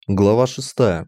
Глава 6.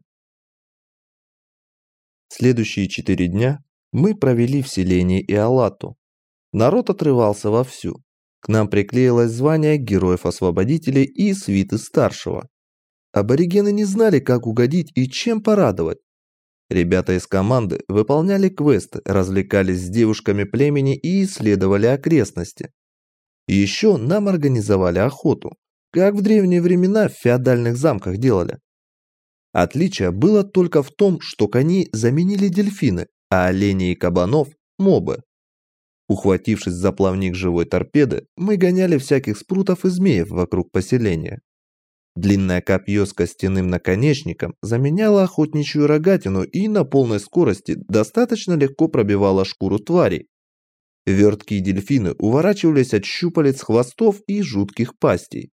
Следующие 4 дня мы провели в селении Иолату. Народ отрывался вовсю. К нам приклеилось звание героев-освободителей и свиты старшего. Аборигены не знали, как угодить и чем порадовать. Ребята из команды выполняли квесты, развлекались с девушками племени и исследовали окрестности. Еще нам организовали охоту, как в древние времена в феодальных замках делали. Отличие было только в том, что коней заменили дельфины, а оленей и кабанов – мобы. Ухватившись за плавник живой торпеды, мы гоняли всяких спрутов и змеев вокруг поселения. Длинное копье с костяным наконечником заменяло охотничью рогатину и на полной скорости достаточно легко пробивало шкуру тварей. Верткие дельфины уворачивались от щупалец, хвостов и жутких пастей.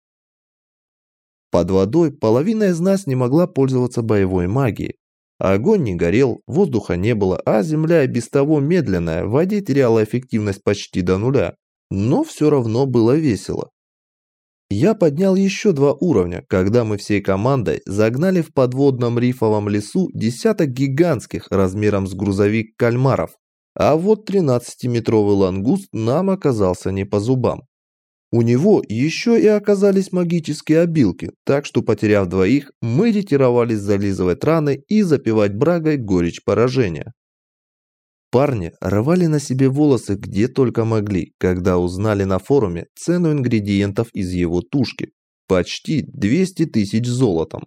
Под водой половина из нас не могла пользоваться боевой магией. Огонь не горел, воздуха не было, а земля и без того медленная, в воде теряла эффективность почти до нуля. Но все равно было весело. Я поднял еще 2 уровня, когда мы всей командой загнали в подводном рифовом лесу десяток гигантских размером с грузовик кальмаров. А вот 13-метровый лангуст нам оказался не по зубам. У него еще и оказались магические обилки, так что, потеряв 2, мы ретировались зализывать раны и запивать брагой горечь поражения. Парни рвали на себе волосы где только могли, когда узнали на форуме цену ингредиентов из его тушки – почти 200 тысяч золотом.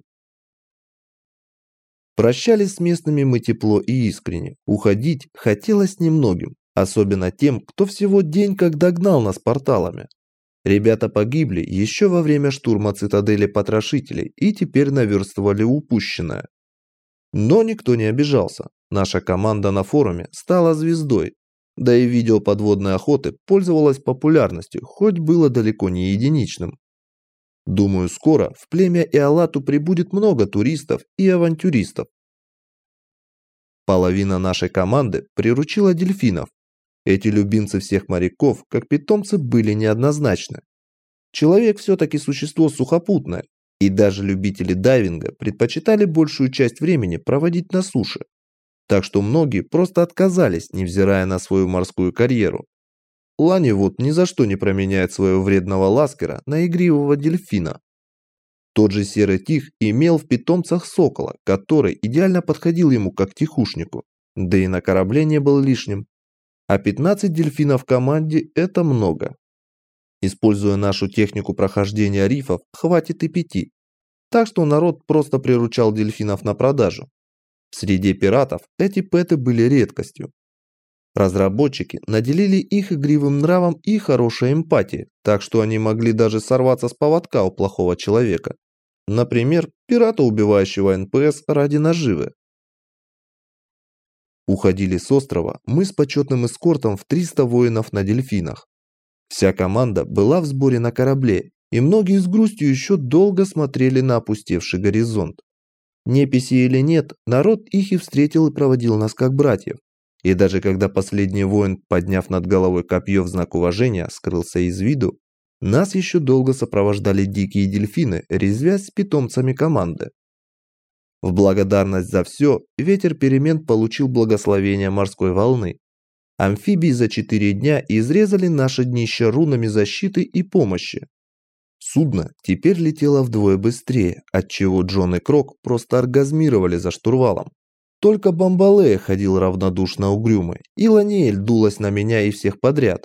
Прощались с местными мы тепло и искренне, уходить хотелось немногим, особенно тем, кто всего день как догнал нас порталами. Ребята погибли еще во время штурма цитадели потрошителей и теперь наверстывали упущенное. Но никто не обижался. Наша команда на форуме стала звездой. Да и видео подводной охоты пользовалось популярностью, хоть было далеко не единичным. Думаю, скоро в племя Иолату прибудет много туристов и авантюристов. Половина нашей команды приручила дельфинов. Эти любимцы всех моряков, как питомцы, были неоднозначны. Человек все-таки существо сухопутное, и даже любители дайвинга предпочитали большую часть времени проводить на суше. Так что многие просто отказались, невзирая на свою морскую карьеру. Лани вот ни за что не променяет своего вредного ласкера на игривого дельфина. Тот же серый тиг имел в питомцах сокола, который идеально подходил ему как тихушнику, да и на корабле не был лишним. А 15 дельфинов в команде – это много. Используя нашу технику прохождения рифов, хватит и 5. Так что народ просто приручал дельфинов на продажу. Среди пиратов эти пэты были редкостью. Разработчики наделили их игривым нравом и хорошей эмпатией, так что они могли даже сорваться с поводка у плохого человека. Например, пирата, убивающего НПС ради наживы. Уходили с острова мы с почетным эскортом в 300 воинов на дельфинах. Вся команда была в сборе на корабле, и многие с грустью еще долго смотрели на опустевший горизонт. Неписи или нет, народ их и встретил и проводил нас как братьев. И даже когда последний воин, подняв над головой копье в знак уважения, скрылся из виду, нас еще долго сопровождали дикие дельфины, резвясь с питомцами команды. В благодарность за все ветер перемен получил благословение морской волны. Амфибии за 4 дня изрезали наше днище рунами защиты и помощи. Судно теперь летело вдвое быстрее, отчего Джон и Крок просто оргазмировали за штурвалом. Только Бамбалея ходил равнодушно угрюмый, и Ланиэль дулась на меня и всех подряд.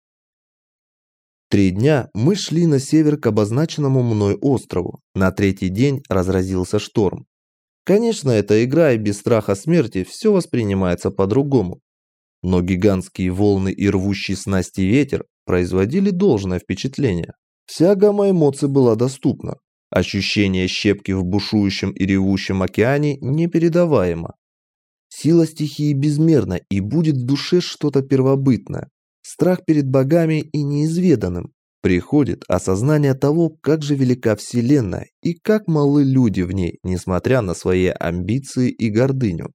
3 дня мы шли на север к обозначенному мной острову. На 3-й день разразился шторм. Конечно, эта игра и без страха смерти все воспринимается по-другому. Но гигантские волны и рвущий снасти ветер производили должное впечатление. Вся гамма эмоций была доступна. Ощущение щепки в бушующем и ревущем океане непередаваемо. Сила стихии безмерна, и будет в душе что-то первобытное. Страх перед богами и неизведанным. Приходит осознание того, как же велика Вселенная и как малы люди в ней, несмотря на свои амбиции и гордыню.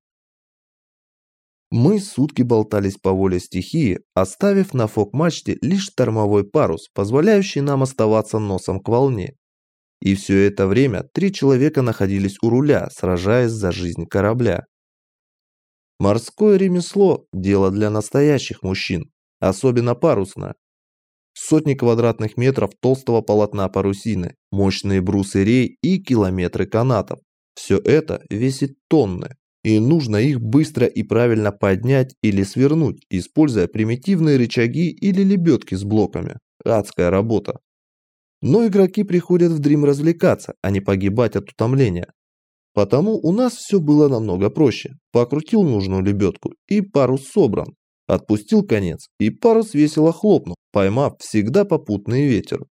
Мы сутки болтались по воле стихии, оставив на фок-мачте лишь штормовой парус, позволяющий нам оставаться носом к волне. И все это время 3 человека находились у руля, сражаясь за жизнь корабля. Морское ремесло – дело для настоящих мужчин, особенно парусное. Сотни квадратных метров толстого полотна парусины, мощные брусы рей и километры канатов. Все это весит тонны, и нужно их быстро и правильно поднять или свернуть, используя примитивные рычаги или лебедки с блоками. Адская работа. Но игроки приходят в Dream развлекаться, а не погибать от утомления. Потому у нас все было намного проще. Покрутил нужную лебедку, и парус собран. Отпустил конец, и парус весело хлопнул, поймав всегда попутный ветер.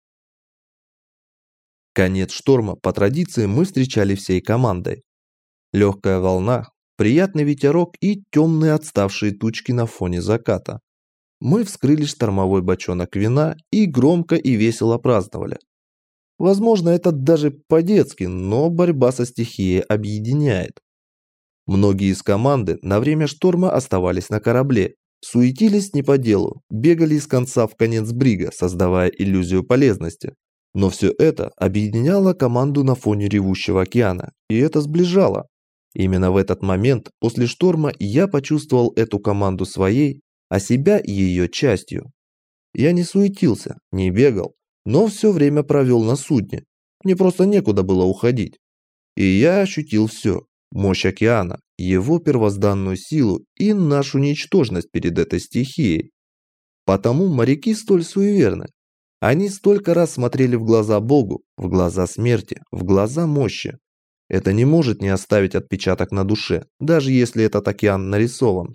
Конец шторма по традиции мы встречали всей командой. Легкая волна, приятный ветерок и темные отставшие тучки на фоне заката. Мы вскрыли штормовой бочонок вина и громко и весело праздновали. Возможно, это даже по-детски, но борьба со стихией объединяет. Многие из команды на время шторма оставались на корабле, суетились не по делу, бегали из конца в конец брига, создавая иллюзию полезности. Но все это объединяло команду на фоне ревущего океана, и это сближало. Именно в этот момент после шторма я почувствовал эту команду своей, а себя ее частью. Я не суетился, не бегал, но все время провел на судне. Мне просто некуда было уходить. И я ощутил все. Мощь океана, его первозданную силу и нашу ничтожность перед этой стихией. Потому моряки столь суеверны. Они столько раз смотрели в глаза Богу, в глаза смерти, в глаза мощи. Это не может не оставить отпечаток на душе, даже если этот океан нарисован.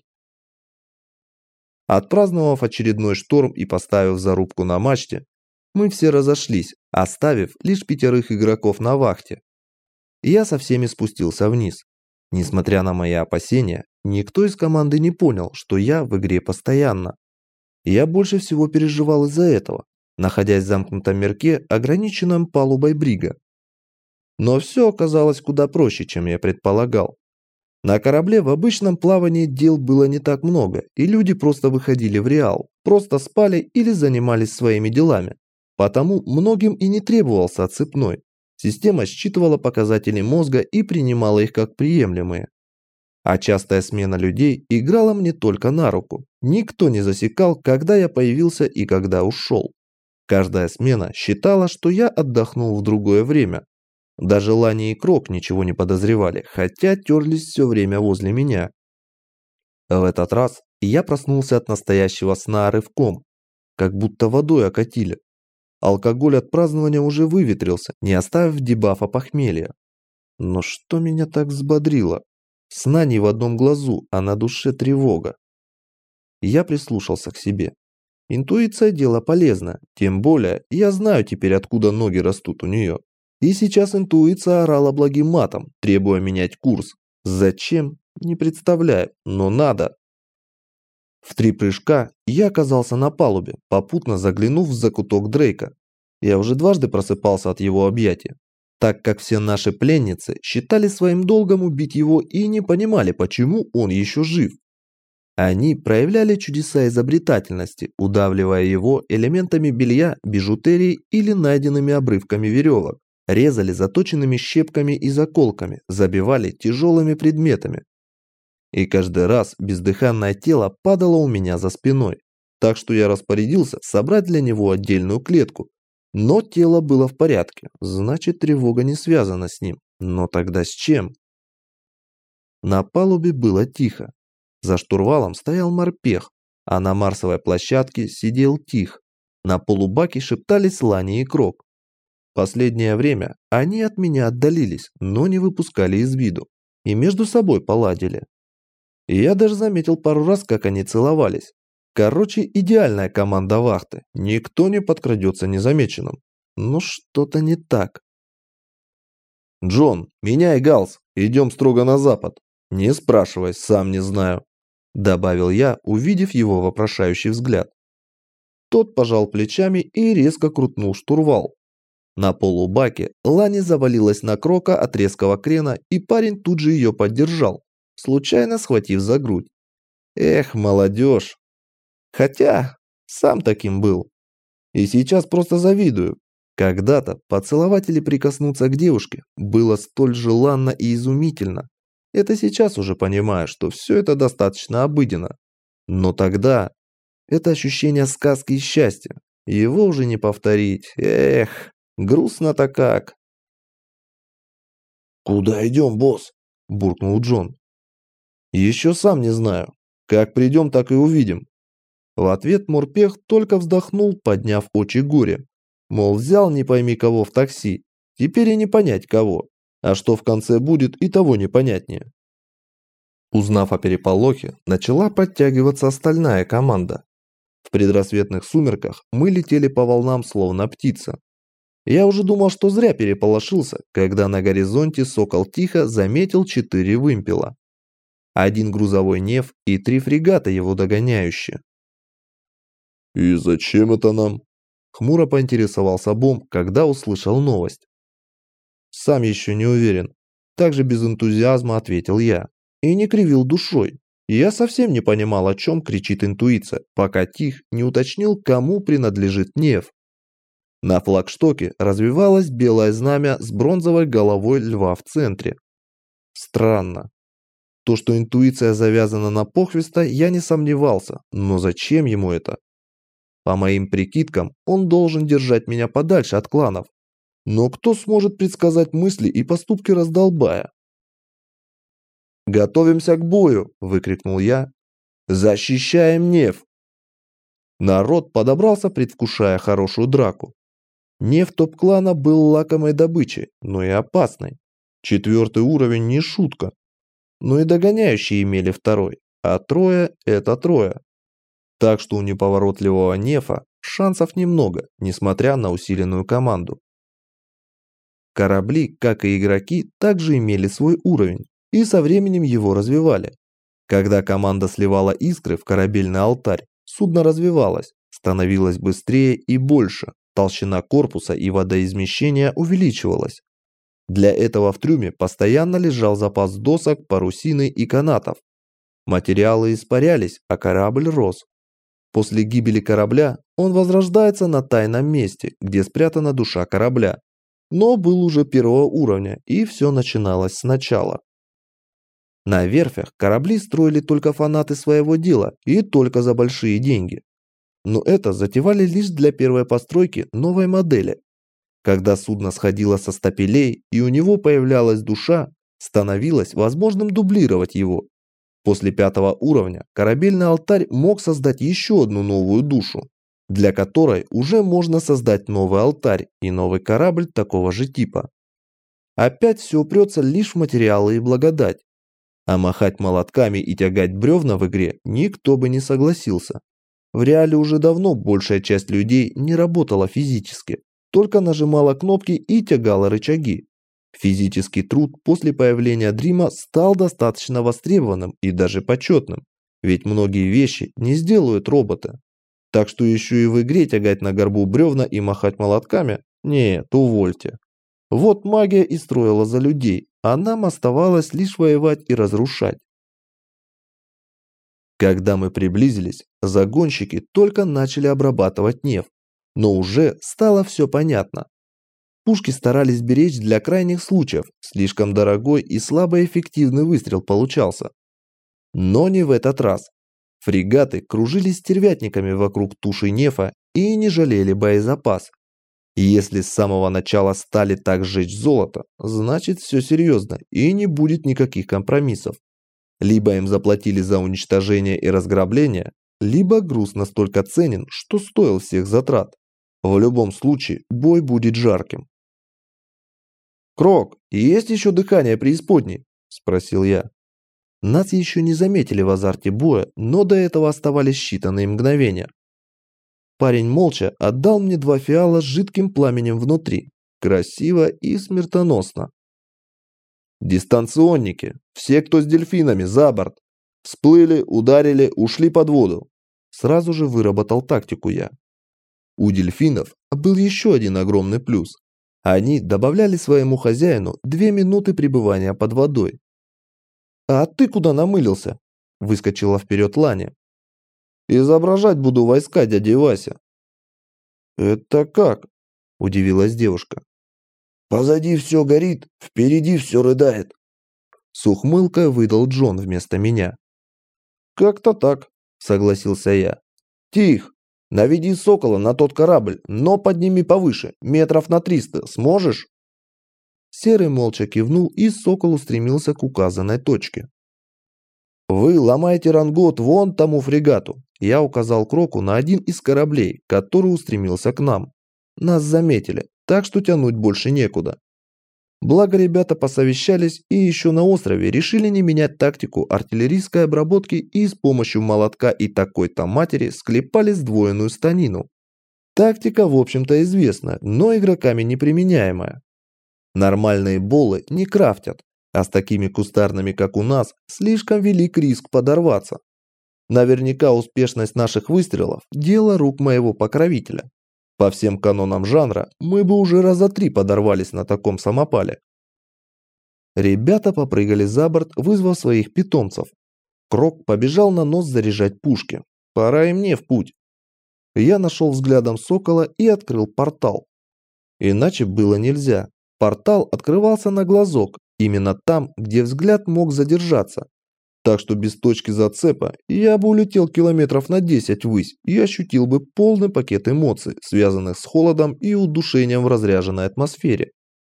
Отпраздновав очередной шторм и поставив зарубку на мачте, мы все разошлись, оставив лишь 5 игроков на вахте. Я со всеми спустился вниз. Несмотря на мои опасения, никто из команды не понял, что я в игре постоянно. Я больше всего переживал из-за этого, находясь в замкнутом мирке, ограниченном палубой брига. Но все оказалось куда проще, чем я предполагал. На корабле в обычном плавании дел было не так много, и люди просто выходили в реал, просто спали или занимались своими делами. Потому многим и не требовался отсыпной. Система считывала показатели мозга и принимала их как приемлемые. А частая смена людей играла мне только на руку. Никто не засекал, когда я появился и когда ушел. Каждая смена считала, что я отдохнул в другое время. Даже Лани и Крок ничего не подозревали, хотя терлись все время возле меня. В этот раз я проснулся от настоящего сна рывком, как будто водой окатили. Алкоголь от празднования уже выветрился, не оставив дебафа похмелья. Но что меня так взбодрило? Сна не в одном глазу, а на душе тревога. Я прислушался к себе. Интуиция – дело полезное, тем более я знаю теперь, откуда ноги растут у нее. И сейчас интуиция орала благим матом, требуя менять курс. Зачем? Не представляю, но надо. В 3 прыжка я оказался на палубе, попутно заглянув в закуток Дрейка. Я уже дважды просыпался от его объятия, так как все наши пленницы считали своим долгом убить его и не понимали, почему он еще жив. Они проявляли чудеса изобретательности, удавливая его элементами белья, бижутерии или найденными обрывками веревок, резали заточенными щепками и заколками, забивали тяжелыми предметами. И каждый раз бездыханное тело падало у меня за спиной, так что я распорядился собрать для него отдельную клетку. Но тело было в порядке, значит, тревога не связана с ним. Но тогда с чем? На палубе было тихо. За штурвалом стоял морпех, а на марсовой площадке сидел Тих. На полубаке шептались Лани и Крок. Последнее время они от меня отдалились, но не выпускали из виду. И между собой поладили. И я даже заметил пару раз, как они целовались. Короче, идеальная команда вахты. Никто не подкрадется незамеченным. Но что-то не так. «Джон, меняй галс. Идем строго на запад. Не спрашивай, сам не знаю», добавил я, увидев его вопрошающий взгляд. Тот пожал плечами и резко крутнул штурвал. На полубаке Лани завалилась на Крока от резкого крена, и парень тут же ее поддержал, случайно схватив за грудь. Эх, молодежь. Хотя, сам таким был. И сейчас просто завидую. Когда-то поцеловать или прикоснуться к девушке было столь желанно и изумительно. Это сейчас уже понимаю, что все это достаточно обыденно. Но тогда это ощущение сказки и счастья. Его уже не повторить. Эх, грустно-то как. «Куда идем, босс?» – буркнул Джон. «Еще сам не знаю. Как придем, так и увидим». В ответ морпех только вздохнул, подняв очи горе. Мол, взял не пойми кого в такси, теперь и не понять кого. А что в конце будет, и того непонятнее. Узнав о переполохе, начала подтягиваться остальная команда. В предрассветных сумерках мы летели по волнам, словно птица. Я уже думал, что зря переполошился, когда на горизонте Сокол тихо заметил 4 вымпела. 1 грузовой неф и 3 фрегата его догоняющие. «И зачем это нам?» – хмуро поинтересовался Бом, когда услышал новость. «Сам еще не уверен», – также без энтузиазма ответил я. И не кривил душой. Я совсем не понимал, о чем кричит интуиция, пока Тих не уточнил, кому принадлежит неф. На флагштоке развивалось белое знамя с бронзовой головой льва в центре. Странно. То, что интуиция завязана на Похвиста, я не сомневался, но зачем ему это? По моим прикидкам, он должен держать меня подальше от кланов. Но кто сможет предсказать мысли и поступки раздолбая? «Готовимся к бою!» – выкрикнул я. «Защищаем неф!» Народ подобрался, предвкушая хорошую драку. Неф топ-клана был лакомой добычей, но и опасной. 4-й уровень не шутка. Но и догоняющие имели 2-й, а 3 – это 3. Так что у неповоротливого нефа шансов немного, несмотря на усиленную команду. Корабли, как и игроки, также имели свой уровень и со временем его развивали. Когда команда сливала искры в корабельный алтарь, судно развивалось, становилось быстрее и больше, толщина корпуса и водоизмещение увеличивалась. Для этого в трюме постоянно лежал запас досок, парусины и канатов. Материалы испарялись, а корабль рос. После гибели корабля он возрождается на тайном месте, где спрятана душа корабля. Но был уже 1-го уровня, и все начиналось сначала. На верфях корабли строили только фанаты своего дела и только за большие деньги. Но это затевали лишь для первой постройки новой модели. Когда судно сходило со стапелей и у него появлялась душа, становилось возможным дублировать его. После 5-го уровня корабельный алтарь мог создать еще одну новую душу, для которой уже можно создать новый алтарь и новый корабль такого же типа. Опять все упрется лишь в материалы и благодать. А махать молотками и тягать бревна в игре никто бы не согласился. В реале уже давно большая часть людей не работала физически, только нажимала кнопки и тягала рычаги. Физический труд после появления Дрима стал достаточно востребованным и даже почетным, ведь многие вещи не сделают роботы. Так что еще и в игре тягать на горбу бревна и махать молотками? Нет, увольте. Вот магия и строила за людей, а нам оставалось лишь воевать и разрушать. Когда мы приблизились, загонщики только начали обрабатывать неф, но уже стало все понятно. Пушки старались беречь для крайних случаев, слишком дорогой и слабоэффективный выстрел получался. Но не в этот раз. Фрегаты кружились стервятниками вокруг туши нефа и не жалели боезапас. И если с самого начала стали так сжечь золото, значит все серьезно и не будет никаких компромиссов. Либо им заплатили за уничтожение и разграбление, либо груз настолько ценен, что стоил всех затрат. В любом случае бой будет жарким. «Крок, есть еще дыхание преисподней?» – спросил я. Нас еще не заметили в азарте боя, но до этого оставались считанные мгновения. Парень молча отдал мне 2 фиала с жидким пламенем внутри. Красиво и смертоносно. «Дистанционники! Все, кто с дельфинами, за борт! Всплыли, ударили, ушли под воду!» Сразу же выработал тактику я. У дельфинов был еще один огромный плюс. Они добавляли своему хозяину 2 минуты пребывания под водой. «А ты куда намылился?» – выскочила вперед Ланя. «Изображать буду войска дяди Вася». «Это как?» – удивилась девушка. «Позади все горит, впереди все рыдает», – с ухмылкой выдал Джон вместо меня. «Как-то так», – согласился я. «Тих, наведи сокола на тот корабль, но подними повыше, метров на 300. Сможешь?» Серый молча кивнул, и сокол устремился к указанной точке. «Вы ломаете рангот вон тому фрегату», – я указал Кроку на один из кораблей, который устремился к нам. Нас заметили, так что тянуть больше некуда. Благо ребята посовещались и еще на острове решили не менять тактику артиллерийской обработки и с помощью молотка и такой-то матери склепали сдвоенную станину. Тактика, в общем-то, известна, но игроками неприменяемая. Нормальные болы не крафтят, а с такими кустарными, как у нас, слишком велик риск подорваться. Наверняка успешность наших выстрелов – дело рук моего покровителя. По всем канонам жанра, мы бы уже раза 3 подорвались на таком самопале. Ребята попрыгали за борт, вызвав своих питомцев. Крок побежал на нос заряжать пушки. Пора и мне в путь. Я нашел взглядом сокола и открыл портал. Иначе было нельзя. Портал открывался на глазок, именно там, где взгляд мог задержаться. Так что без точки зацепа я бы улетел километров на 10 ввысь и ощутил бы полный пакет эмоций, связанных с холодом и удушением в разряженной атмосфере.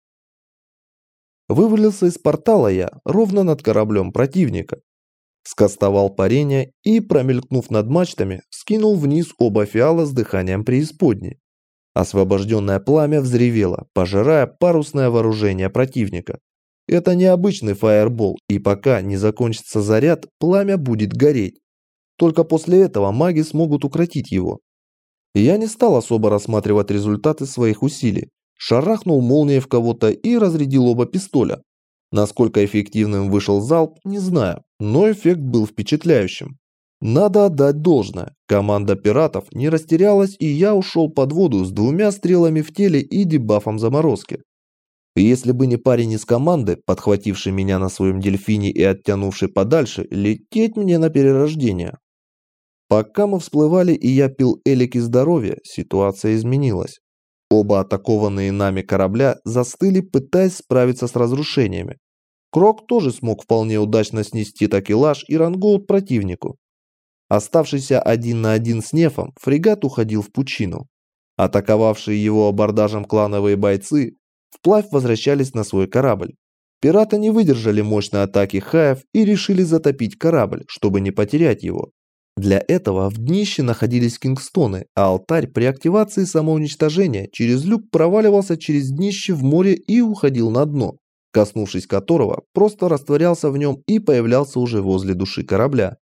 Вывалился из портала я ровно над кораблем противника. Скостовал парение и, промелькнув над мачтами, скинул вниз оба фиала с дыханием преисподней. Освобожденное пламя взревело, пожирая парусное вооружение противника. Это необычный фаербол, и пока не закончится заряд, пламя будет гореть. Только после этого маги смогут укротить его. Я не стал особо рассматривать результаты своих усилий. Шарахнул молнией в кого-то и разрядил оба пистоля. Насколько эффективным вышел залп, не знаю, но эффект был впечатляющим. Надо отдать должное. Команда пиратов не растерялась, и я ушел под воду с 2 стрелами в теле и дебафом заморозки. Если бы не парень из команды, подхвативший меня на своем дельфине и оттянувший подальше, лететь мне на перерождение. Пока мы всплывали и я пил элики здоровья, ситуация изменилась. Оба атакованные нами корабля застыли, пытаясь справиться с разрушениями. Крок тоже смог вполне удачно снести такелаж и рангоут противнику. Оставшийся 1 на 1 с Нефом, фрегат уходил в пучину. Атаковавшие его абордажем клановые бойцы вплавь возвращались на свой корабль. Пираты не выдержали мощной атаки хаев и решили затопить корабль, чтобы не потерять его. Для этого в днище находились кингстоны, а алтарь при активации самоуничтожения через люк проваливался через днище в море и уходил на дно, коснувшись которого, просто растворялся в нем и появлялся уже возле души корабля.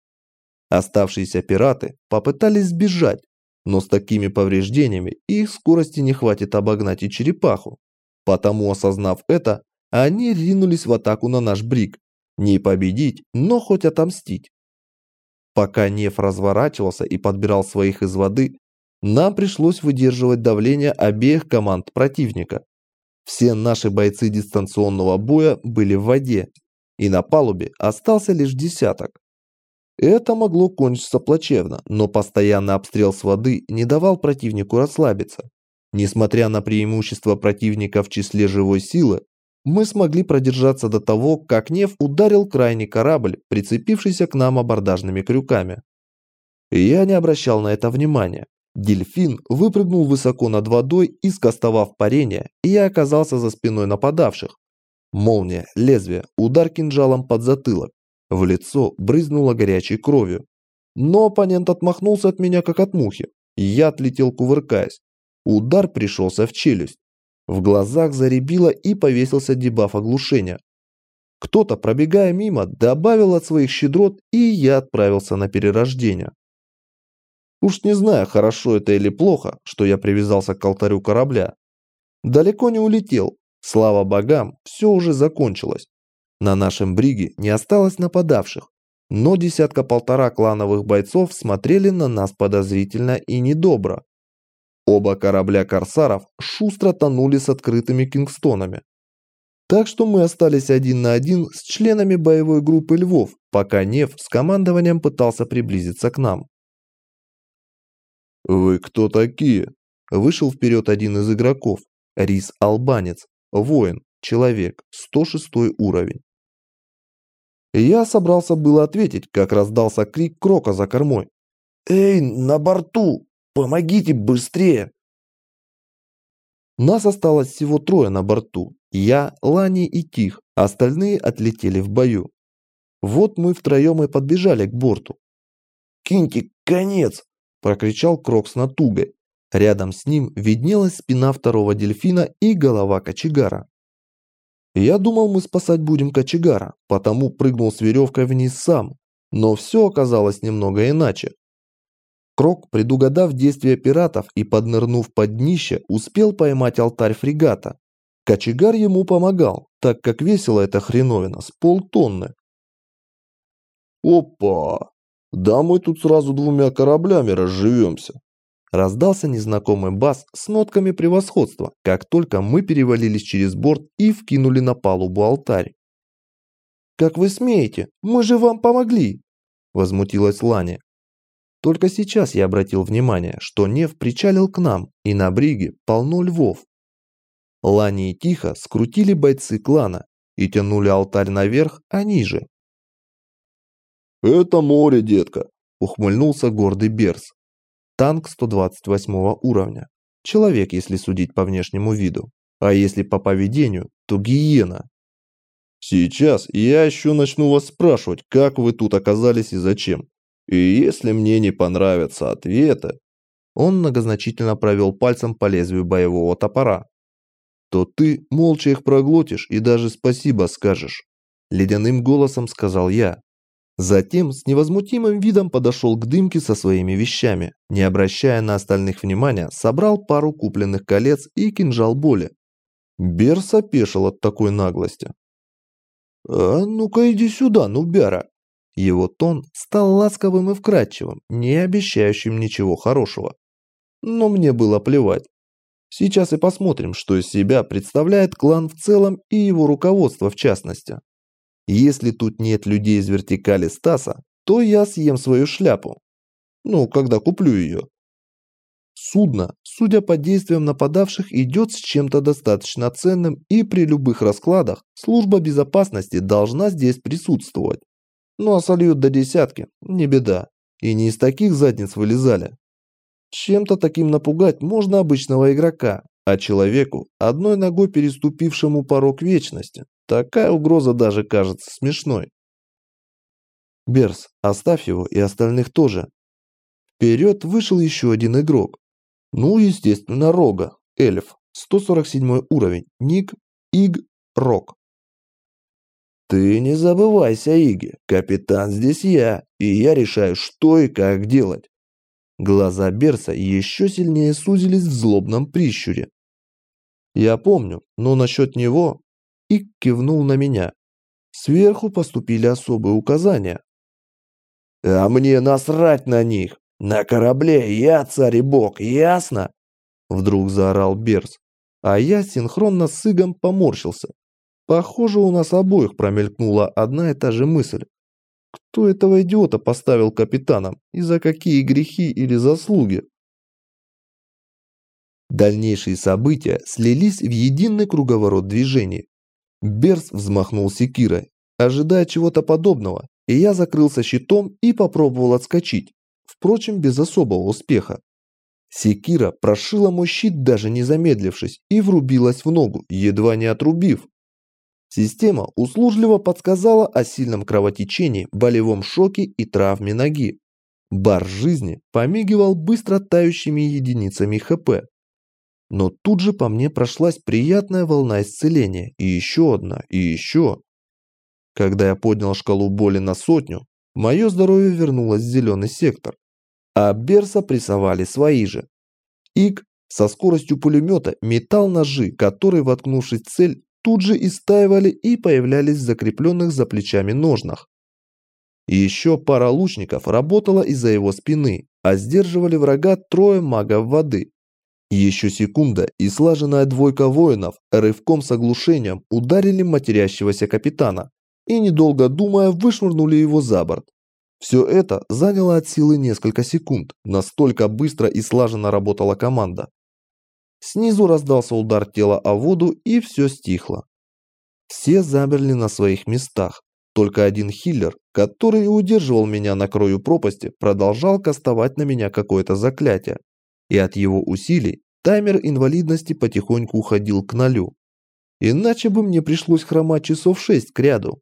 Оставшиеся пираты попытались сбежать, но с такими повреждениями их скорости не хватит обогнать и черепаху. Потому, осознав это, они ринулись в атаку на наш бриг. Не победить, но хоть отомстить. Пока Неф разворачивался и подбирал своих из воды, нам пришлось выдерживать давление обеих команд противника. Все наши бойцы дистанционного боя были в воде, и на палубе остался лишь десяток. Это могло кончиться плачевно, но постоянный обстрел с воды не давал противнику расслабиться. Несмотря на преимущество противника в числе живой силы, мы смогли продержаться до того, как Неф ударил крайний корабль, прицепившийся к нам абордажными крюками. Я не обращал на это внимания. Дельфин выпрыгнул высоко над водой и, скостовав парение, я оказался за спиной нападавших. Молния, лезвие, удар кинжалом под затылок. В лицо брызнуло горячей кровью. Но оппонент отмахнулся от меня, как от мухи. Я отлетел, кувыркаясь. Удар пришелся в челюсть. В глазах заребило и повесился дебаф оглушения. Кто-то, пробегая мимо, добавил от своих щедрот, и я отправился на перерождение. Уж не знаю, хорошо это или плохо, что я привязался к алтарю корабля. Далеко не улетел. Слава богам, все уже закончилось. На нашем бриге не осталось нападавших, но 1.5 клановых бойцов смотрели на нас подозрительно и недобро. Оба корабля корсаров шустро тонули с открытыми кингстонами. Так что мы остались 1 на 1 с членами боевой группы львов, пока Неф с командованием пытался приблизиться к нам. «Вы кто такие?» вышел вперед один из игроков. Рис Албанец, воин, человек, 106 уровень. Я собрался было ответить, как раздался крик Крока за кормой. «Эй, на борту! Помогите быстрее!» Нас осталось всего 3 на борту. Я, Лани и Тих, остальные отлетели в бою. Вот мы втроем и подбежали к борту. «Киньте конец!» – прокричал Крок с натугой. Рядом с ним виднелась спина 2-го дельфина и голова кочегара. Я думал, мы спасать будем кочегара, потому прыгнул с веревкой вниз сам, но все оказалось немного иначе. Крок, предугадав действия пиратов и поднырнув под днище, успел поймать алтарь фрегата. Кочегар ему помогал, так как весила эта хреновина с полтонны. «Опа! Да мы тут сразу 2 кораблями разживемся!» Раздался незнакомый бас с нотками превосходства, как только мы перевалились через борт и вкинули на палубу алтарь. «Как вы смеете? Мы же вам помогли!» – возмутилась Ланя. Только сейчас я обратил внимание, что Нев причалил к нам, и на бриге полно львов. Лани и Тихо скрутили бойцы клана и тянули алтарь наверх, а ниже. «Это море, детка!» – ухмыльнулся гордый Берс. Танк 128 уровня. Человек, если судить по внешнему виду. А если по поведению, то гиена. «Сейчас я еще начну вас спрашивать, как вы тут оказались и зачем. И если мне не понравятся ответы...» Он многозначительно провел пальцем по лезвию боевого топора. «То ты молча их проглотишь и даже спасибо скажешь», – ледяным голосом сказал я. Затем с невозмутимым видом подошел к дымке со своими вещами, не обращая на остальных внимания, собрал пару купленных колец и кинжал боли. Берс опешил от такой наглости. «А ну-ка иди сюда, нубяра!» Его тон стал ласковым и вкрадчивым, не обещающим ничего хорошего. Но мне было плевать. Сейчас и посмотрим, что из себя представляет клан в целом и его руководство в частности. Если тут нет людей из вертикали Стаса, то я съем свою шляпу. Ну, когда куплю ее. Судно, судя по действиям нападавших, идет с чем-то достаточно ценным, и при любых раскладах служба безопасности должна здесь присутствовать. Ну а сольют до 10, не беда. И не из таких задниц вылезали. Чем-то таким напугать можно обычного игрока, а человеку, одной ногой переступившему порог вечности, такая угроза даже кажется смешной. «Берс, оставь его и остальных тоже». Вперед вышел еще один игрок. Ну, естественно, Рога, эльф, 147 уровень, ник Иг Рог. «Ты не забывайся, Иги, капитан здесь я, и я решаю, что и как делать». Глаза Берса еще сильнее сузились в злобном прищуре. «Я помню, но насчет него...» Иг кивнул на меня. Сверху поступили особые указания. «А мне насрать на них! На корабле я царь и бог, ясно?» Вдруг заорал Берс, а я синхронно с Игом поморщился. Похоже, у нас обоих промелькнула одна и та же мысль. Кто этого идиота поставил капитаном и за какие грехи или заслуги? Дальнейшие события слились в единый круговорот движений. Берс взмахнул секирой, ожидая чего-то подобного, и я закрылся щитом и попробовал отскочить, впрочем, без особого успеха. Секира прошила мой щит, даже не замедлившись, и врубилась в ногу, едва не отрубив. Система услужливо подсказала о сильном кровотечении, болевом шоке и травме ноги. Бар жизни помигивал быстро тающими единицами ХП. Но тут же по мне прошлась приятная волна исцеления, и еще одна, и еще. Когда я поднял шкалу боли на 100, мое здоровье вернулось в зеленый сектор. А Берса прессовали свои же. Иг со скоростью пулемета метал ножи, которые, воткнувшись в цель, тут же истаивали и появлялись в закрепленных за плечами ножнах. Еще пара лучников работала из-за его спины, а сдерживали врага 3 магов воды. Еще секунда, и слаженная двойка воинов рывком с оглушением ударили матерящегося капитана и, недолго думая, вышвырнули его за борт. Все это заняло от силы несколько секунд, настолько быстро и слаженно работала команда. Снизу раздался удар тела о воду, и все стихло. Все замерли на своих местах. Только один хиллер, который и удерживал меня на краю пропасти, продолжал кастовать на меня какое-то заклятие. И от его усилий таймер инвалидности потихоньку уходил к 0. Иначе бы мне пришлось хромать часов 6 кряду.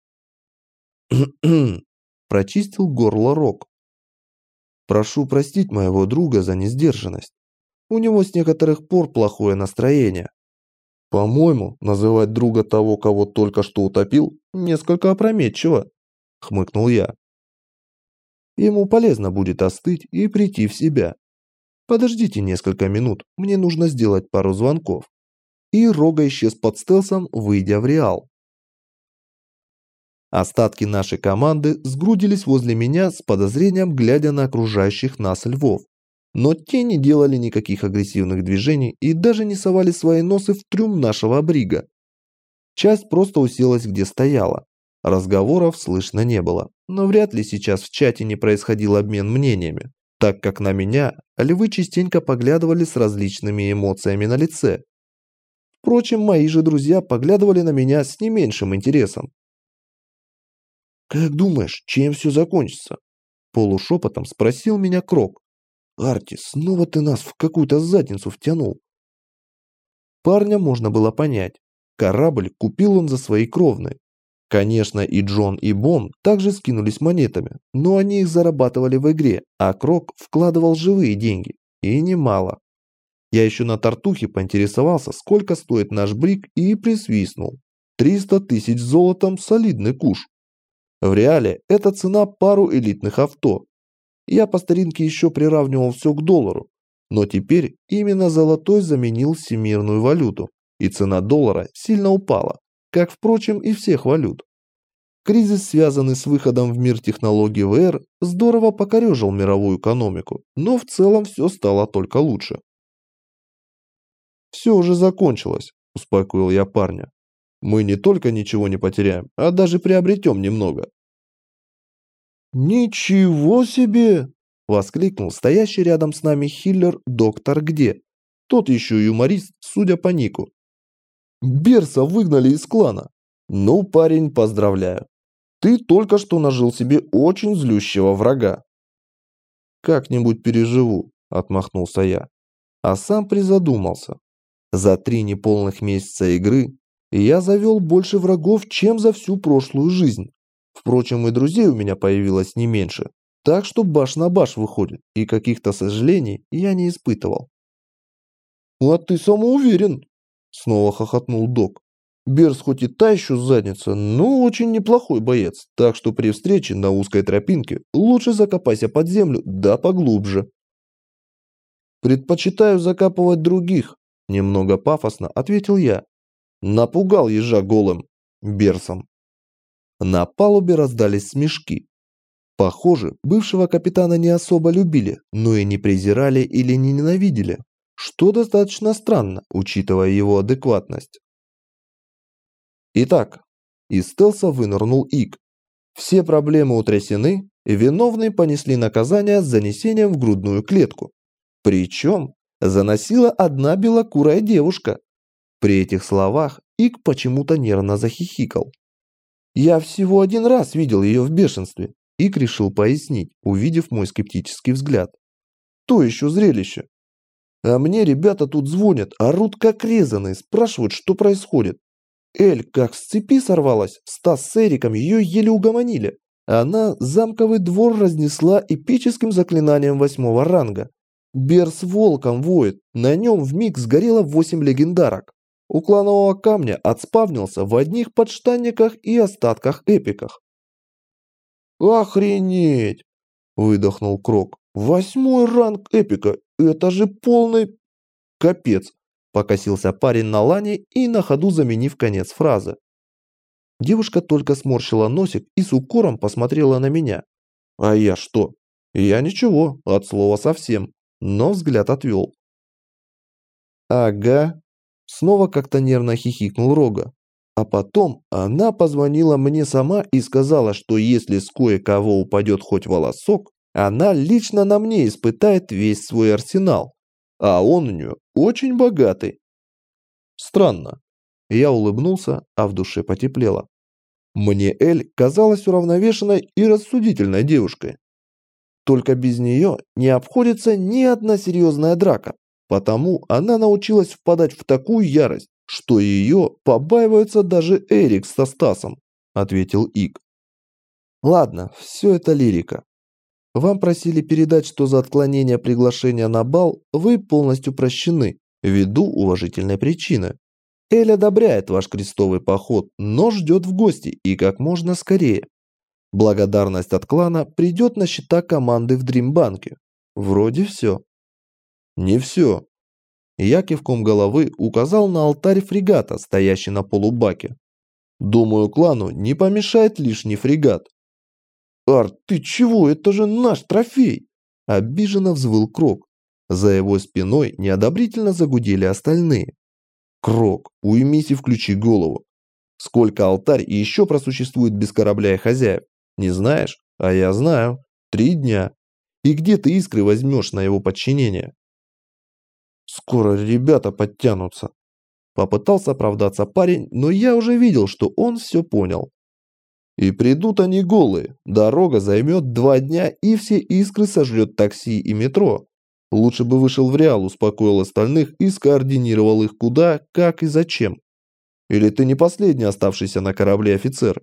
Прочистил горло Рок. Прошу простить моего друга за несдержанность. У него с некоторых пор плохое настроение. По-моему, называть друга того, кого только что утопил, несколько опрометчиво, хмыкнул я. Ему полезно будет остыть и прийти в себя. Подождите несколько минут, мне нужно сделать пару звонков. И Рога исчез под стелсом, выйдя в Реал. Остатки нашей команды сгрудились возле меня с подозрением, глядя на окружающих нас львов. Но те не делали никаких агрессивных движений и даже не совали свои носы в трюм нашего брига. Часть просто уселась где стояла. Разговоров слышно не было, но вряд ли сейчас в чате не происходил обмен мнениями, так как на меня львы частенько поглядывали с различными эмоциями на лице. Впрочем, мои же друзья поглядывали на меня с не меньшим интересом. «Как думаешь, чем все закончится?» Полушепотом спросил меня Крок. «Арти, снова ты нас в какую-то задницу втянул». Парня можно было понять. Корабль купил он за свои кровные. Конечно, и Джон, и Бон также скинулись монетами, но они их зарабатывали в игре, а Крок вкладывал живые деньги. И немало. Я еще на Тартухе поинтересовался, сколько стоит наш брик, и присвистнул. 300 тысяч золотом, солидный куш. В реале это цена пару элитных авто. Я по старинке еще приравнивал все к доллару, но теперь именно золотой заменил всемирную валюту, и цена доллара сильно упала, как, впрочем, и всех валют. Кризис, связанный с выходом в мир технологий VR, здорово покорежил мировую экономику, но в целом все стало только лучше. «Все уже закончилось», – успокоил я парня. «Мы не только ничего не потеряем, а даже приобретем немного». «Ничего себе!» – воскликнул стоящий рядом с нами хиллер доктор Где. Тот еще юморист, судя по нику. «Берса выгнали из клана. Ну, парень, поздравляю. Ты только что нажил себе очень злющего врага». «Как-нибудь переживу», – отмахнулся я. А сам призадумался. За 3 неполных месяца игры я завел больше врагов, чем за всю прошлую жизнь. Впрочем, и друзей у меня появилось не меньше, так что баш на баш выходит, и каких-то сожалений я не испытывал. «А ты самоуверен!» – снова хохотнул Док. «Берс хоть и та еще задница, но очень неплохой боец, так что при встрече на узкой тропинке лучше закопайся под землю, да поглубже». «Предпочитаю закапывать других», – немного пафосно ответил я. Напугал ежа голым берсом. На палубе раздались смешки. Похоже, бывшего капитана не особо любили, но и не презирали или не ненавидели, что достаточно странно, учитывая его адекватность. Итак, из стелса вынырнул Ик. Все проблемы утрясены, и виновные понесли наказание с занесением в грудную клетку. Причем заносила одна белокурая девушка. При этих словах Ик почему-то нервно захихикал. Я всего 1 раз видел ее в бешенстве. Ик решил пояснить, увидев мой скептический взгляд. То еще зрелище. А мне ребята тут звонят, орут как резаные, спрашивают, что происходит. Эль как с цепи сорвалась, Стас с Эриком ее еле угомонили. Она замковый двор разнесла эпическим заклинанием 8-го ранга. Берс волком воет, на нем вмиг сгорело 8 легендарок. У кланового камня отспавнился в одних подштанниках и остатках эпиках. «Охренеть!» – выдохнул Крок. «8-й ранг эпика, это же полный...» «Капец!» – покосился парень на лане и на ходу заменив конец фразы. Девушка только сморщила носик и с укором посмотрела на меня. А я что? Я ничего, от слова совсем, но взгляд отвел. «Ага», – снова как-то нервно хихикнул Рога. А потом она позвонила мне сама и сказала, что если с кое-кого упадет хоть волосок, она лично на мне испытает весь свой арсенал. а он у нее очень богатый. Странно. Я улыбнулся, а в душе потеплело. Мне Эль казалась уравновешенной и рассудительной девушкой. Только без нее не обходится ни одна серьезная драка, потому она научилась впадать в такую ярость, что ее побаиваются даже Эрик со Стасом, ответил Ик. Ладно, все это лирика. Вам просили передать, что за отклонение приглашения на бал вы полностью прощены, ввиду уважительной причины. Эль одобряет ваш крестовый поход, но ждет в гости и как можно скорее. Благодарность от клана придет на счета команды в Дримбанке. Вроде все. Не все. Я кивком головы указал на алтарь фрегата, стоящий на полубаке. Думаю, клану не помешает лишний фрегат. «Арт, ты чего? Это же наш трофей!» Обиженно взвыл Крок. За его спиной неодобрительно загудели остальные. «Крок, уймись и включи голову. Сколько алтарь еще просуществует без корабля и хозяев? Не знаешь? А я знаю. 3 дня. И где ты искры возьмешь на его подчинение?» «Скоро ребята подтянутся». Попытался оправдаться парень, но я уже видел, что он все понял. И придут они голые. Дорога займет 2 дня, и все искры сожрет такси и метро. Лучше бы вышел в Реал, успокоил остальных и скоординировал их куда, как и зачем. Или ты не последний оставшийся на корабле офицер?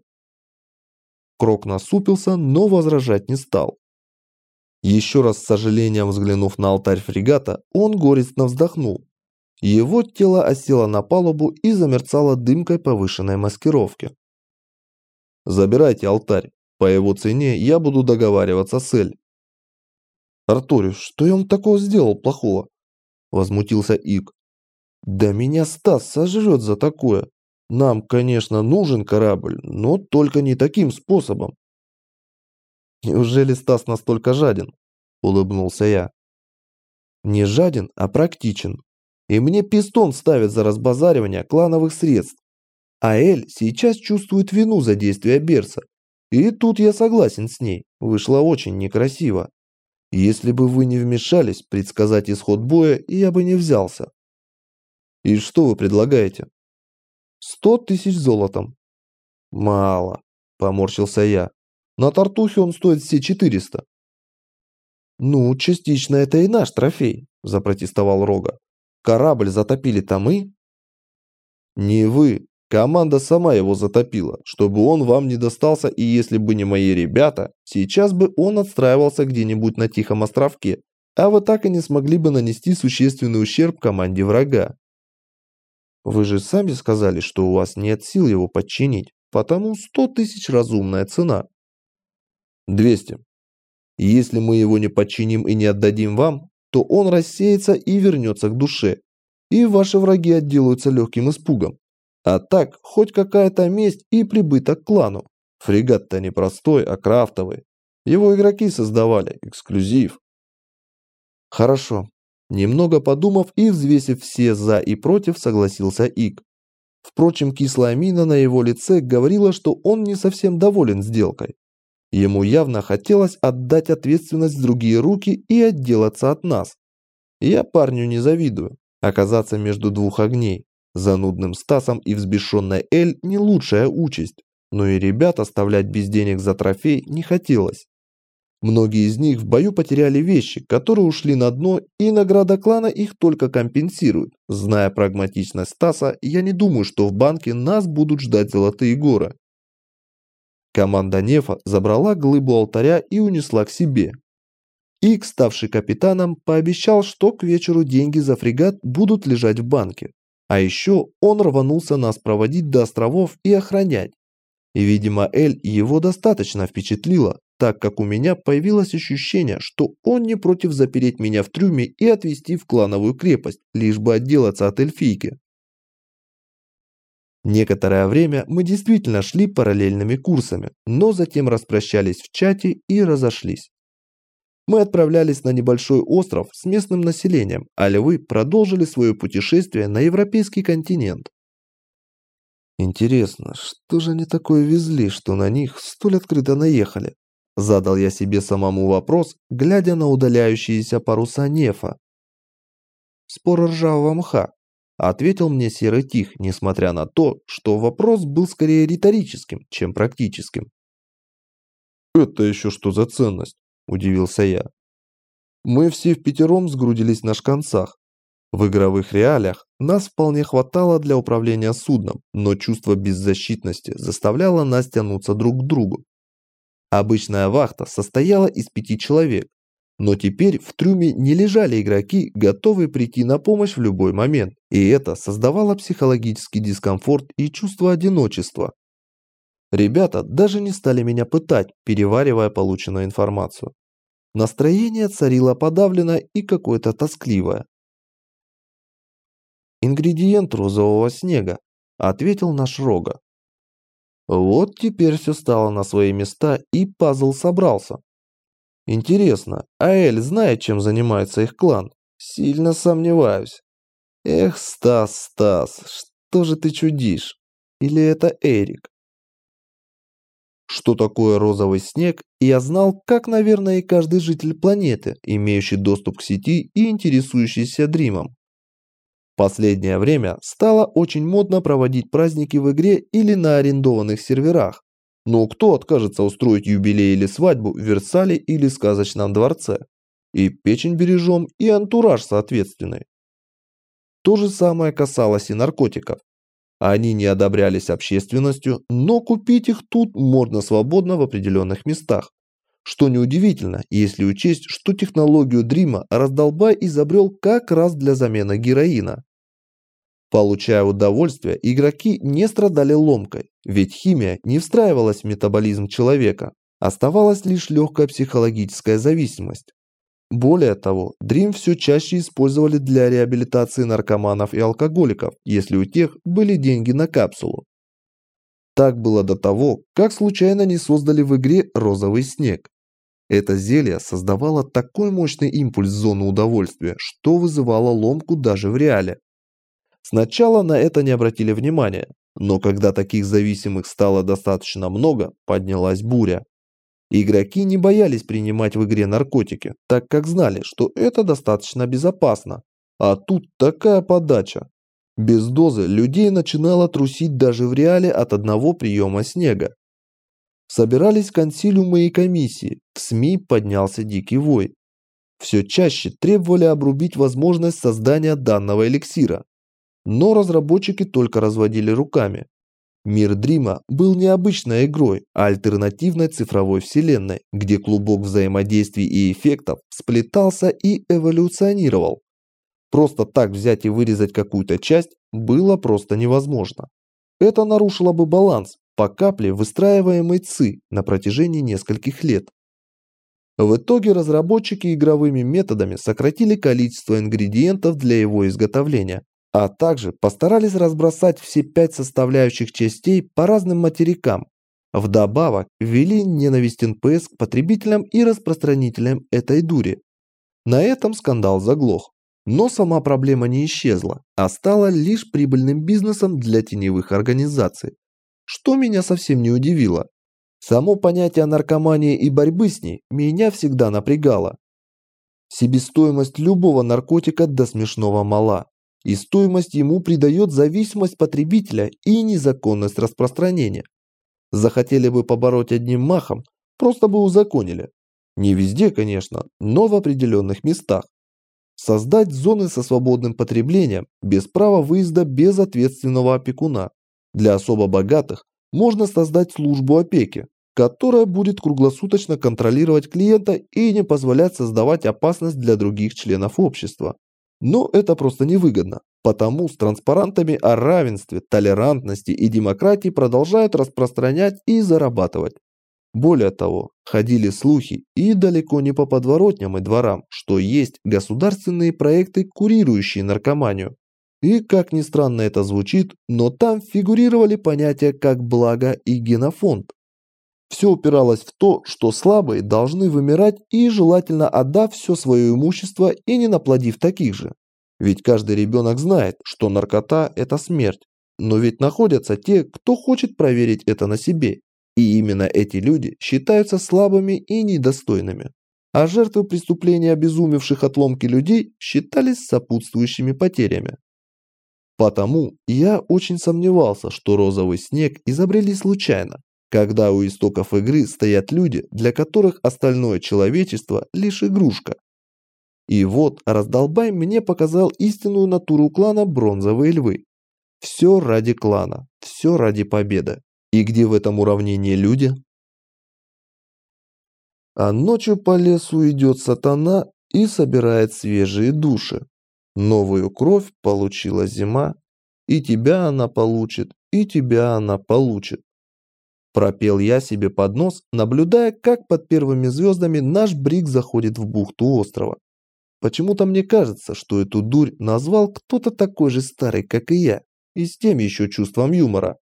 Крок насупился, но возражать не стал. Еще раз с сожалением взглянув на алтарь фрегата, он горестно вздохнул. Его тело осело на палубу и замерцало дымкой повышенной маскировки. «Забирайте алтарь. По его цене я буду договариваться с Эль». «Арториус, что я вам такого сделал плохого?» Возмутился Ик. «Да меня Стас сожрет за такое. Нам, конечно, нужен корабль, но только не таким способом». «Неужели Стас настолько жаден?» Улыбнулся я. «Не жаден, а практичен. И мне пистон ставят за разбазаривание клановых средств. А Эль сейчас чувствует вину за действия Берса. И тут я согласен с ней. Вышло очень некрасиво. Если бы вы не вмешались, предсказать исход боя я бы не взялся». «И что вы предлагаете?» 100 тысяч золотом». «Мало», поморщился я. «На Тартухе он стоит все 400». «Ну, частично это и наш трофей», запротестовал Рога. «Корабль затопили-то мы». «Не вы. Команда сама его затопила, чтобы он вам не достался, и если бы не мои ребята, сейчас бы он отстраивался где-нибудь на Тихом островке, а вы так и не смогли бы нанести существенный ущерб команде врага». «Вы же сами сказали, что у вас нет сил его подчинить, потому 100 тысяч разумная цена». 200. Если мы его не подчиним и не отдадим вам, то он рассеется и вернется к душе, и ваши враги отделаются легким испугом. А так, хоть какая-то месть и прибыток к клану. Фрегат-то не простой, а крафтовый. Его игроки создавали, эксклюзив». «Хорошо». Немного подумав и взвесив все «за» и «против», согласился Ик. Впрочем, кислая мина на его лице говорила, что он не совсем доволен сделкой. Ему явно хотелось отдать ответственность в другие руки и отделаться от нас. Я парню не завидую. Оказаться между двух огней. Занудным Стасом и взбешенной Эль не лучшая участь. Но и ребят оставлять без денег за трофей не хотелось. Многие из них в бою потеряли вещи, которые ушли на дно, и награда клана их только компенсирует. Зная прагматичность Стаса, я не думаю, что в банке нас будут ждать золотые горы. Команда Нефа забрала глыбу алтаря и унесла к себе. Ик, ставший капитаном, пообещал, что к вечеру деньги за фрегат будут лежать в банке. А еще он рванулся нас проводить до островов и охранять. И, видимо, Эль его достаточно впечатлила, так как у меня появилось ощущение, что он не против запереть меня в трюме и отвезти в клановую крепость, лишь бы отделаться от эльфийки. Некоторое время мы действительно шли параллельными курсами, но затем распрощались в чате и разошлись. Мы отправлялись на небольшой остров с местным населением, а львы продолжили свое путешествие на европейский континент. Интересно, что же они такое везли, что на них столь открыто наехали? Задал я себе самому вопрос, глядя на удаляющиеся паруса Нефа. спор ржавого мха, ответил мне Серый Тих, несмотря на то, что вопрос был скорее риторическим, чем практическим. «Это еще что за ценность?» – удивился я. Мы все впятером сгрудились на шканцах. В игровых реалиях нас вполне хватало для управления судном, но чувство беззащитности заставляло нас тянуться друг к другу. Обычная вахта состояла из 5 человек, но теперь в трюме не лежали игроки, готовые прийти на помощь в любой момент, и это создавало психологический дискомфорт и чувство одиночества. Ребята даже не стали меня пытать, переваривая полученную информацию. Настроение царило подавленное и какое-то тоскливое. «Ингредиент розового снега», – ответил наш Рога. Вот теперь все стало на свои места и пазл собрался. Интересно, а Эль знает, чем занимается их клан? Сильно сомневаюсь. Эх, Стас, что же ты чудишь? Или это Эрик? Что такое розовый снег, я знал, как, наверное, и каждый житель планеты, имеющий доступ к сети и интересующийся Дримом. Последнее время стало очень модно проводить праздники в игре или на арендованных серверах. Но кто откажется устроить юбилей или свадьбу в Версале или Сказочном дворце? И печень бережем, и антураж соответственный. То же самое касалось и наркотиков. Они не одобрялись общественностью, но купить их тут можно свободно в определенных местах. Что неудивительно, если учесть, что технологию Дрима раздолбай изобрел как раз для замены героина. Получая удовольствие, игроки не страдали ломкой, ведь химия не встраивалась в метаболизм человека, оставалась лишь легкая психологическая зависимость. Более того, Дрим все чаще использовали для реабилитации наркоманов и алкоголиков, если у тех были деньги на капсулу. Так было до того, как случайно не создали в игре розовый снег. Это зелье создавало такой мощный импульс в зону удовольствия, что вызывало ломку даже в реале. Сначала на это не обратили внимания, но когда таких зависимых стало достаточно много, поднялась буря. Игроки не боялись принимать в игре наркотики, так как знали, что это достаточно безопасно. А тут такая подача. Без дозы людей начинало трусить даже в реале от одного приема снега. Собирались консилиумы и комиссии, в СМИ поднялся дикий вой. Все чаще требовали обрубить возможность создания данного эликсира. Но разработчики только разводили руками. Мир Дрима был не обычной игрой, а альтернативной цифровой вселенной, где клубок взаимодействий и эффектов сплетался и эволюционировал. Просто так взять и вырезать какую-то часть было просто невозможно. Это нарушило бы баланс, по капле выстраиваемой ЦИ на протяжении нескольких лет. В итоге разработчики игровыми методами сократили количество ингредиентов для его изготовления, а также постарались разбросать все 5 составляющих частей по разным материкам. Вдобавок ввели ненависть НПС к потребителям и распространителям этой дури. На этом скандал заглох. Но сама проблема не исчезла, а стала лишь прибыльным бизнесом для теневых организаций. Что меня совсем не удивило. Само понятие наркомании и борьбы с ней меня всегда напрягало. Себестоимость любого наркотика до смешного мала. И стоимость ему придает зависимость потребителя и незаконность распространения. Захотели бы побороть одним махом, просто бы узаконили. Не везде, конечно, но в определенных местах. Создать зоны со свободным потреблением, без права выезда, без ответственного опекуна. Для особо богатых можно создать службу опеки, которая будет круглосуточно контролировать клиента и не позволять создавать опасность для других членов общества. Но это просто невыгодно, потому с транспарантами о равенстве, толерантности и демократии продолжают распространять и зарабатывать. Более того, ходили слухи и далеко не по подворотням и дворам, что есть государственные проекты, курирующие наркоманию. И как ни странно это звучит, но там фигурировали понятия как благо и генофонд. Все упиралось в то, что слабые должны вымирать и желательно отдав все свое имущество и не наплодив таких же. Ведь каждый ребенок знает, что наркота – это смерть. Но ведь находятся те, кто хочет проверить это на себе. И именно эти люди считаются слабыми и недостойными. а жертвы преступлений обезумевших от ломки людей считались сопутствующими потерями. Потому я очень сомневался, что розовый снег изобрели случайно, когда у истоков игры стоят люди, для которых остальное человечество лишь игрушка. И вот раздолбай мне показал истинную натуру клана Бронзовые Львы. Все ради клана, все ради победы. И где в этом уравнении люди? А ночью по лесу идет сатана и собирает свежие души. Новую кровь получила зима, и тебя она получит, и тебя она получит. Пропел я себе под нос, наблюдая, как под первыми звездами наш брик заходит в бухту острова. Почему-то мне кажется, что эту дурь назвал кто-то такой же старый, как и я, и с тем еще чувством юмора.